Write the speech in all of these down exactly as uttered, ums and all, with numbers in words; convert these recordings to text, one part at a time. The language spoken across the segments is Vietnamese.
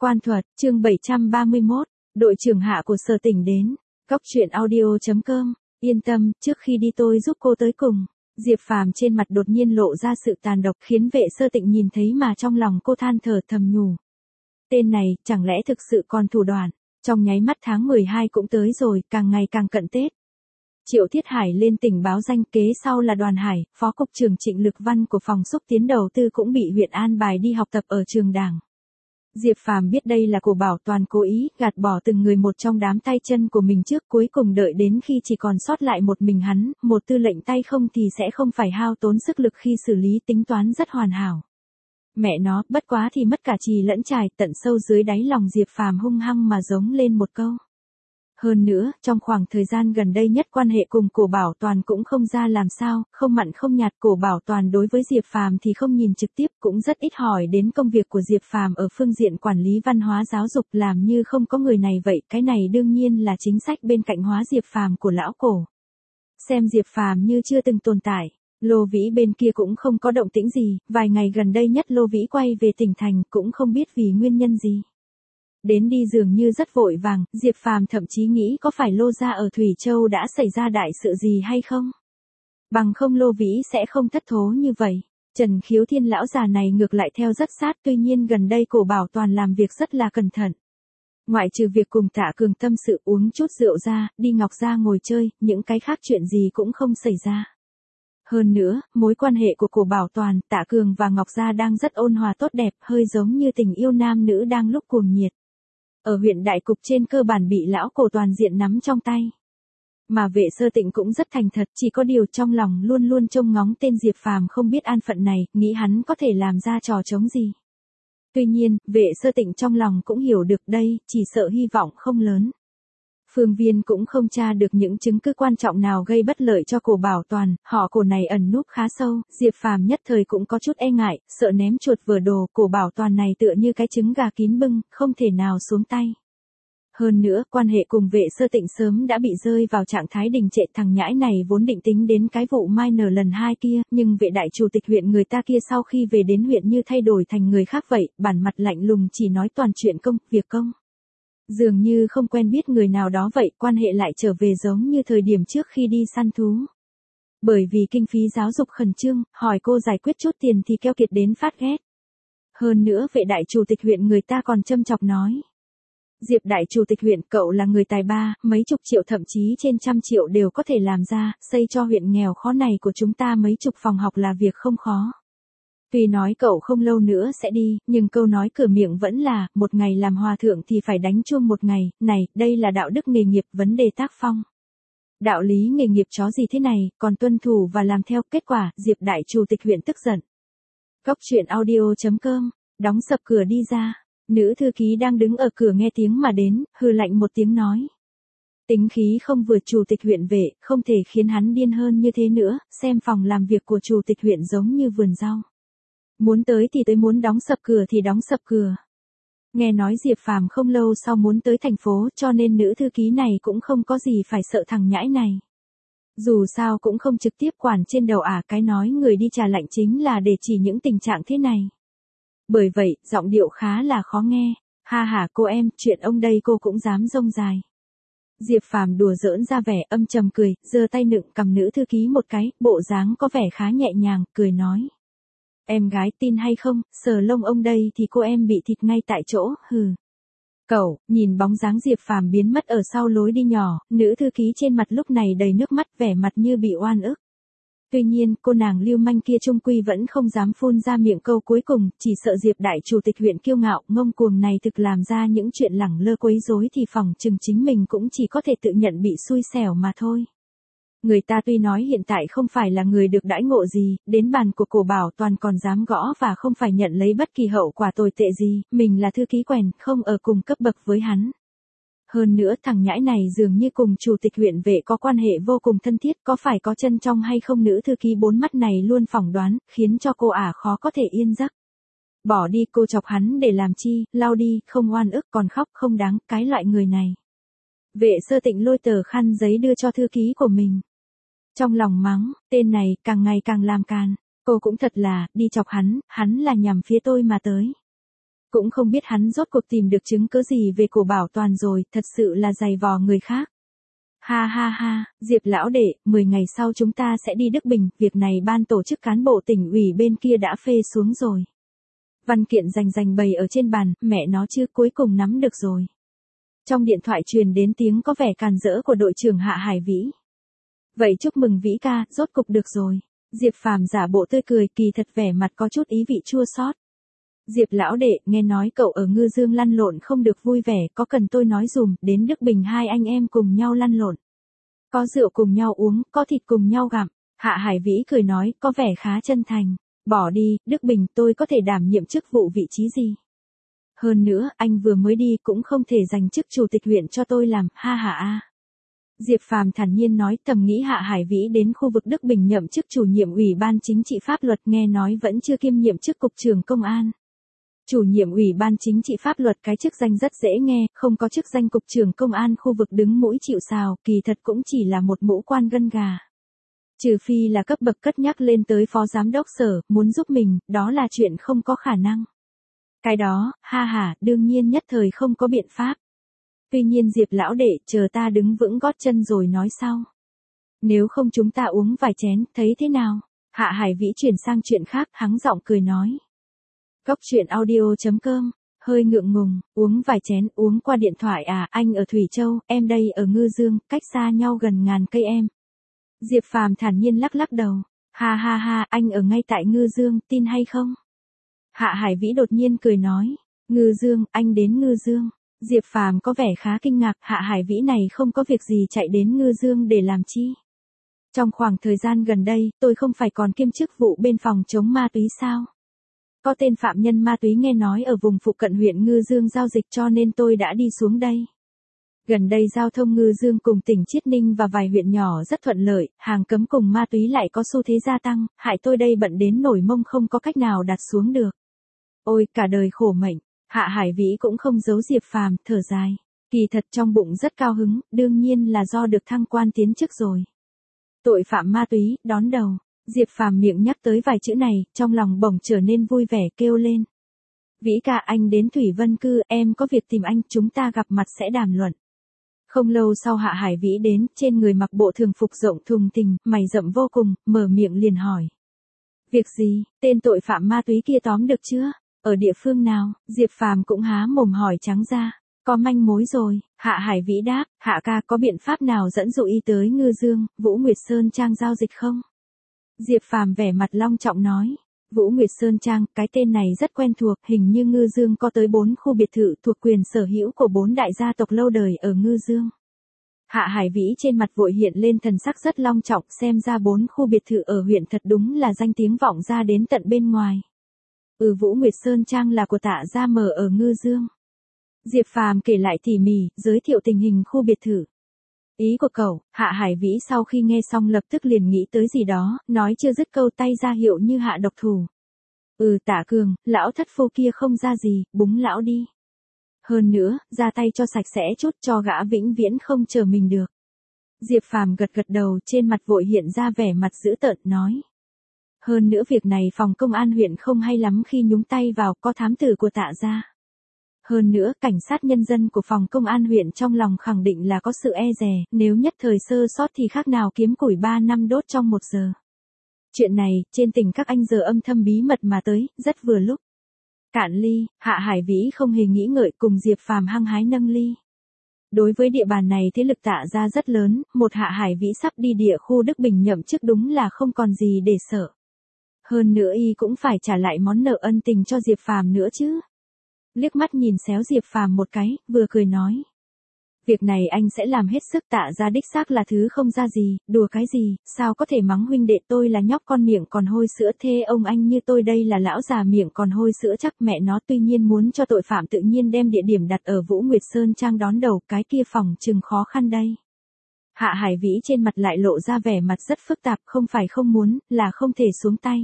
Quan thuật, chương bảy trăm ba mươi mốt, đội trưởng hạ của Sở Tỉnh đến. Cóc truyện audio chấm com, yên tâm, trước khi đi tôi giúp cô tới cùng. Diệp Phàm trên mặt đột nhiên lộ ra sự tàn độc khiến vệ Sơ Tịnh nhìn thấy mà trong lòng cô than thở thầm nhủ. Tên này, chẳng lẽ thực sự còn thủ đoạn, trong nháy mắt tháng mười hai cũng tới rồi, càng ngày càng cận Tết. Triệu Thiết Hải lên tỉnh báo danh, kế sau là Đoàn Hải, Phó Cục trưởng Trịnh Lực Văn của phòng xúc tiến đầu tư cũng bị huyện an bài đi học tập ở trường Đảng. Diệp Phàm biết đây là của Bảo Toàn cố ý gạt bỏ từng người một trong đám tay chân của mình trước, cuối cùng đợi đến khi chỉ còn sót lại một mình hắn, một tư lệnh tay không thì sẽ không phải hao tốn sức lực khi xử lý, tính toán rất hoàn hảo. Mẹ nó, bất quá thì mất cả chì lẫn chài, tận sâu dưới đáy lòng Diệp Phàm hung hăng mà giống lên một câu. Hơn nữa, trong khoảng thời gian gần đây nhất quan hệ cùng Cổ Bảo Toàn cũng không ra làm sao, không mặn không nhạt. Cổ Bảo Toàn đối với Diệp Phàm thì không nhìn trực tiếp, cũng rất ít hỏi đến công việc của Diệp Phàm ở phương diện quản lý văn hóa giáo dục, làm như không có người này vậy. Cái này đương nhiên là chính sách bên cạnh hóa Diệp Phàm của lão Cổ. Xem Diệp Phàm như chưa từng tồn tại. Lô Vĩ bên kia cũng không có động tĩnh gì, vài ngày gần đây nhất Lô Vĩ quay về tỉnh thành, cũng không biết vì nguyên nhân gì. Đến đi dường như rất vội vàng, Diệp Phàm thậm chí nghĩ có phải Lô gia ở Thủy Châu đã xảy ra đại sự gì hay không? Bằng không Lô Vĩ sẽ không thất thố như vậy. Trần Khiếu Thiên lão già này ngược lại theo rất sát, tuy nhiên gần đây Cổ Bảo Toàn làm việc rất là cẩn thận. Ngoại trừ việc cùng Tạ Cường tâm sự uống chút rượu ra, đi Ngọc Gia ngồi chơi, những cái khác chuyện gì cũng không xảy ra. Hơn nữa, mối quan hệ của Cổ Bảo Toàn, Tạ Cường và Ngọc Gia đang rất ôn hòa tốt đẹp, hơi giống như tình yêu nam nữ đang lúc cuồng nhiệt. Ở huyện Đại Cục trên cơ bản bị lão Cổ toàn diện nắm trong tay. Mà vệ Sơ Tịnh cũng rất thành thật, chỉ có điều trong lòng luôn luôn trông ngóng tên Diệp Phàm không biết an phận này, nghĩ hắn có thể làm ra trò trống gì. Tuy nhiên, vệ Sơ Tịnh trong lòng cũng hiểu được đây, chỉ sợ hy vọng không lớn. Phương Viên cũng không tra được những chứng cứ quan trọng nào gây bất lợi cho Cổ Bảo Toàn, họ Cổ này ẩn núp khá sâu, Diệp Phàm nhất thời cũng có chút e ngại, sợ ném chuột vỡ đồ, Cổ Bảo Toàn này tựa như cái trứng gà kín bưng, không thể nào xuống tay. Hơn nữa, quan hệ cùng vệ Sơ Tịnh sớm đã bị rơi vào trạng thái đình trệ, thằng nhãi này vốn định tính đến cái vụ mai nở lần hai kia, nhưng vệ đại chủ tịch huyện người ta kia sau khi về đến huyện như thay đổi thành người khác vậy, bản mặt lạnh lùng chỉ nói toàn chuyện công, việc công. Dường như không quen biết người nào đó vậy, quan hệ lại trở về giống như thời điểm trước khi đi săn thú. Bởi vì kinh phí giáo dục khẩn trương, hỏi cô giải quyết chút tiền thì keo kiệt đến phát ghét. Hơn nữa vệ đại chủ tịch huyện người ta còn châm chọc nói. Diệp đại chủ tịch huyện, cậu là người tài ba, mấy chục triệu thậm chí trên trăm triệu đều có thể làm ra, xây cho huyện nghèo khó này của chúng ta mấy chục phòng học là việc không khó. Tuy nói cậu không lâu nữa sẽ đi, nhưng câu nói cửa miệng vẫn là, một ngày làm hòa thượng thì phải đánh chuông một ngày, này, đây là đạo đức nghề nghiệp, vấn đề tác phong. Đạo lý nghề nghiệp chó gì thế này, còn tuân thủ và làm theo, kết quả, Diệp đại chủ tịch huyện tức giận. Cóc truyện audio chấm com, đóng sập cửa đi ra, nữ thư ký đang đứng ở cửa nghe tiếng mà đến, hừ lạnh một tiếng nói. Tính khí không vừa chủ tịch huyện vệ, không thể khiến hắn điên hơn như thế nữa, xem phòng làm việc của chủ tịch huyện giống như vườn rau. Muốn tới thì tới, muốn đóng sập cửa thì đóng sập cửa. Nghe nói Diệp Phàm không lâu sau muốn tới thành phố, cho nên nữ thư ký này cũng không có gì phải sợ thằng nhãi này. Dù sao cũng không trực tiếp quản trên đầu ả, cái nói người đi trà lạnh chính là để chỉ những tình trạng thế này. Bởi vậy, giọng điệu khá là khó nghe. Ha ha cô em, chuyện ông đây cô cũng dám rông dài. Diệp Phàm đùa giỡn ra vẻ âm trầm cười, giơ tay nựng cầm nữ thư ký một cái, bộ dáng có vẻ khá nhẹ nhàng, cười nói. Em gái tin hay không, sờ lông ông đây thì cô em bị thịt ngay tại chỗ, hừ. Cậu, nhìn bóng dáng Diệp Phàm biến mất ở sau lối đi nhỏ, nữ thư ký trên mặt lúc này đầy nước mắt, vẻ mặt như bị oan ức. Tuy nhiên, cô nàng lưu manh kia trung quy vẫn không dám phun ra miệng câu cuối cùng, chỉ sợ Diệp đại chủ tịch huyện kiêu ngạo, ngông cuồng này thực làm ra những chuyện lẳng lơ quấy rối thì phỏng chừng chính mình cũng chỉ có thể tự nhận bị xui xẻo mà thôi. Người ta tuy nói hiện tại không phải là người được đãi ngộ gì, đến bàn của Cổ Bảo Toàn còn dám gõ và không phải nhận lấy bất kỳ hậu quả tồi tệ gì, mình là thư ký quèn, không ở cùng cấp bậc với hắn. Hơn nữa thằng nhãi này dường như cùng chủ tịch huyện vệ có quan hệ vô cùng thân thiết, có phải có chân trong hay không, nữ thư ký bốn mắt này luôn phỏng đoán, khiến cho cô ả khó có thể yên giấc. Bỏ đi, cô chọc hắn để làm chi, lau đi, không oan ức còn khóc không đáng, cái loại người này. Vệ Sơ Tịnh lôi tờ khăn giấy đưa cho thư ký của mình. Trong lòng mắng, tên này càng ngày càng làm càn, cô cũng thật là, đi chọc hắn, hắn là nhằm phía tôi mà tới. Cũng không biết hắn rốt cuộc tìm được chứng cứ gì về cổ bảo toàn rồi, thật sự là dày vò người khác. Ha ha ha, Diệp lão đệ, mười ngày sau chúng ta sẽ đi Đức Bình, việc này ban tổ chức cán bộ tỉnh ủy bên kia đã phê xuống rồi. Văn kiện rành rành bày ở trên bàn, mẹ nó chứ, cuối cùng nắm được rồi. Trong điện thoại truyền đến tiếng có vẻ càn rỡ của đội trưởng Hạ Hải Vĩ. Vậy chúc mừng Vĩ ca, rốt cục được rồi. Diệp Phàm giả bộ tươi cười, kỳ thật vẻ mặt có chút ý vị chua xót. Diệp lão đệ, nghe nói cậu ở Ngư Dương lăn lộn không được vui vẻ, có cần tôi nói dùm, đến Đức Bình hai anh em cùng nhau lăn lộn. Có rượu cùng nhau uống, có thịt cùng nhau gặm. Hạ Hải Vĩ cười nói, có vẻ khá chân thành. Bỏ đi, Đức Bình, tôi có thể đảm nhiệm chức vụ vị trí gì? Hơn nữa, anh vừa mới đi cũng không thể giành chức chủ tịch huyện cho tôi làm, ha ha a. Diệp Phàm thản nhiên nói, thầm nghĩ Hạ Hải Vĩ đến khu vực Đức Bình nhậm chức chủ nhiệm ủy ban chính trị pháp luật, nghe nói vẫn chưa kiêm nhiệm chức cục trưởng công an. Chủ nhiệm ủy ban chính trị pháp luật, cái chức danh rất dễ nghe, không có chức danh cục trưởng công an khu vực đứng mũi chịu sào, kỳ thật cũng chỉ là một mũ quan gân gà. Trừ phi là cấp bậc cất nhắc lên tới phó giám đốc sở, muốn giúp mình, đó là chuyện không có khả năng. Cái đó, ha ha, đương nhiên nhất thời không có biện pháp. Tuy nhiên Diệp lão đệ, chờ ta đứng vững gót chân rồi nói sau. Nếu không chúng ta uống vài chén, thấy thế nào? Hạ Hải Vĩ chuyển sang chuyện khác, hắng giọng cười nói. Cốc truyện audio chấm com, hơi ngượng ngùng, uống vài chén, uống qua điện thoại à, anh ở Thủy Châu, em đây ở Ngư Dương, cách xa nhau gần ngàn cây em. Diệp Phàm thản nhiên lắc lắc đầu, ha ha ha, anh ở ngay tại Ngư Dương, tin hay không? Hạ Hải Vĩ đột nhiên cười nói, Ngư Dương, anh đến Ngư Dương. Diệp Phàm có vẻ khá kinh ngạc, Hạ Hải Vĩ này không có việc gì chạy đến Ngư Dương để làm chi? Trong khoảng thời gian gần đây, tôi không phải còn kiêm chức vụ bên phòng chống ma túy sao? Có tên phạm nhân ma túy nghe nói ở vùng phụ cận huyện Ngư Dương giao dịch cho nên tôi đã đi xuống đây. Gần đây giao thông Ngư Dương cùng tỉnh Chiết Ninh và vài huyện nhỏ rất thuận lợi, hàng cấm cùng ma túy lại có xu thế gia tăng, hại tôi đây bận đến nổi mông không có cách nào đặt xuống được. Ôi, cả đời khổ mệnh. Hạ Hải Vĩ cũng không giấu Diệp Phàm, thở dài. Kỳ thật trong bụng rất cao hứng, đương nhiên là do được thăng quan tiến chức rồi. Tội phạm ma túy, đón đầu. Diệp Phàm miệng nhắc tới vài chữ này, trong lòng bỗng trở nên vui vẻ kêu lên. Vĩ ca, anh đến Thủy Vân Cư, em có việc tìm anh, chúng ta gặp mặt sẽ đàm luận. Không lâu sau Hạ Hải Vĩ đến, trên người mặc bộ thường phục rộng thùng thình, mày rậm vô cùng, mở miệng liền hỏi. Việc gì, tên tội phạm ma túy kia tóm được chưa? Ở địa phương nào? Diệp Phàm cũng há mồm hỏi trắng ra. Có manh mối rồi, Hạ Hải Vĩ đáp, Hạ ca có biện pháp nào dẫn dụ y tới Ngư Dương, Vũ Nguyệt Sơn Trang giao dịch không? Diệp Phàm vẻ mặt long trọng nói, Vũ Nguyệt Sơn Trang, cái tên này rất quen thuộc, hình như Ngư Dương có tới bốn khu biệt thự thuộc quyền sở hữu của bốn đại gia tộc lâu đời ở Ngư Dương. Hạ Hải Vĩ trên mặt vội hiện lên thần sắc rất long trọng, xem ra bốn khu biệt thự ở huyện thật đúng là danh tiếng vọng ra đến tận bên ngoài. Ừ, Vũ Nguyệt Sơn Trang là của Tạ gia mở ở Ngư Dương. Diệp Phàm kể lại tỉ mỉ, giới thiệu tình hình khu biệt thự. Ý của cậu, Hạ Hải Vĩ sau khi nghe xong lập tức liền nghĩ tới gì đó, nói chưa dứt câu tay ra hiệu như hạ độc thủ. Ừ, Tạ Cường, lão thất phu kia không ra gì, búng lão đi. Hơn nữa, ra tay cho sạch sẽ chút cho gã vĩnh viễn không chờ mình được. Diệp Phàm gật gật đầu, trên mặt vội hiện ra vẻ mặt dữ tợn nói. Hơn nữa việc này phòng công an huyện không hay lắm khi nhúng tay vào, có thám tử của Tạ gia. Hơn nữa, cảnh sát nhân dân của phòng công an huyện trong lòng khẳng định là có sự e dè, nếu nhất thời sơ sót thì khác nào kiếm củi ba năm đốt trong một giờ. Chuyện này, trên tỉnh các anh giờ âm thầm bí mật mà tới, rất vừa lúc. Cạn ly, Hạ Hải Vĩ không hề nghĩ ngợi cùng Diệp Phàm hăng hái nâng ly. Đối với địa bàn này thế lực Tạ gia rất lớn, một Hạ Hải Vĩ sắp đi địa khu Đức Bình nhậm chức đúng là không còn gì để sợ. Hơn nữa y cũng phải trả lại món nợ ân tình cho Diệp Phàm nữa chứ. Liếc mắt nhìn xéo Diệp Phàm một cái, vừa cười nói. Việc này anh sẽ làm hết sức, Tạ gia đích xác là thứ không ra gì, đùa cái gì, sao có thể mắng huynh đệ tôi là nhóc con miệng còn hôi sữa, thê ông anh như tôi đây là lão già miệng còn hôi sữa chắc mẹ nó. Tuy nhiên muốn cho tội phạm tự nhiên đem địa điểm đặt ở Vũ Nguyệt Sơn Trang đón đầu, cái kia phòng chừng khó khăn đây. Hạ Hải Vĩ trên mặt lại lộ ra vẻ mặt rất phức tạp, không phải không muốn, là không thể xuống tay.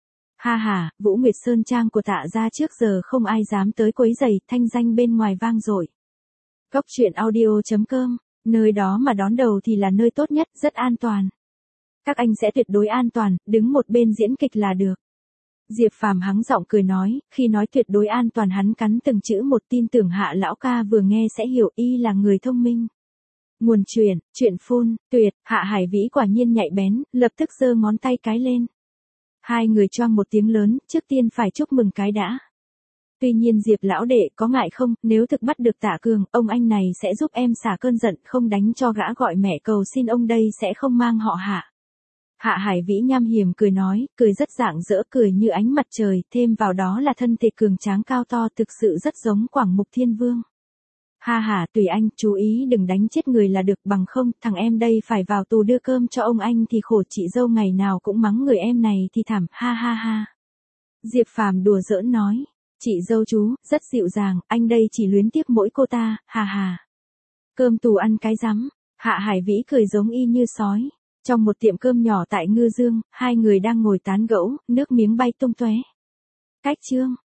Ha ha, Vũ Nguyệt Sơn Trang của Tạ gia trước giờ không ai dám tới quấy rầy, thanh danh bên ngoài vang dội. Cốc truyện audio chấm com, nơi đó mà đón đầu thì là nơi tốt nhất, rất an toàn. Các anh sẽ tuyệt đối an toàn, đứng một bên diễn kịch là được. Diệp Phàm hắng giọng cười nói, khi nói tuyệt đối an toàn hắn cắn từng chữ một, tin tưởng Hạ lão ca vừa nghe sẽ hiểu y là người thông minh. Nguồn chuyện, chuyện phun, tuyệt, Hạ Hải Vĩ quả nhiên nhạy bén, lập tức giơ ngón tay cái lên. Hai người choang một tiếng lớn, trước tiên phải chúc mừng cái đã. Tuy nhiên Diệp lão đệ có ngại không, nếu thực bắt được Tạ Cường, ông anh này sẽ giúp em xả cơn giận, không đánh cho gã gọi mẹ cầu xin ông đây sẽ không mang họ Hạ. Hạ Hải Vĩ nham hiểm cười nói, cười rất rạng rỡ, cười như ánh mặt trời, thêm vào đó là thân thể cường tráng cao to, thực sự rất giống Quảng Mục Thiên Vương. Ha ha, tùy anh, chú ý đừng đánh chết người là được, bằng không, thằng em đây phải vào tù đưa cơm cho ông anh thì khổ, chị dâu ngày nào cũng mắng người em này thì thảm, ha ha ha. Diệp Phàm đùa giỡn nói, chị dâu chú, rất dịu dàng, anh đây chỉ luyến tiếc mỗi cô ta, ha ha. Cơm tù ăn cái rắm, Hạ Hải Vĩ cười giống y như sói. Trong một tiệm cơm nhỏ tại Ngư Dương, hai người đang ngồi tán gẫu, nước miếng bay tung tóe. Cách chương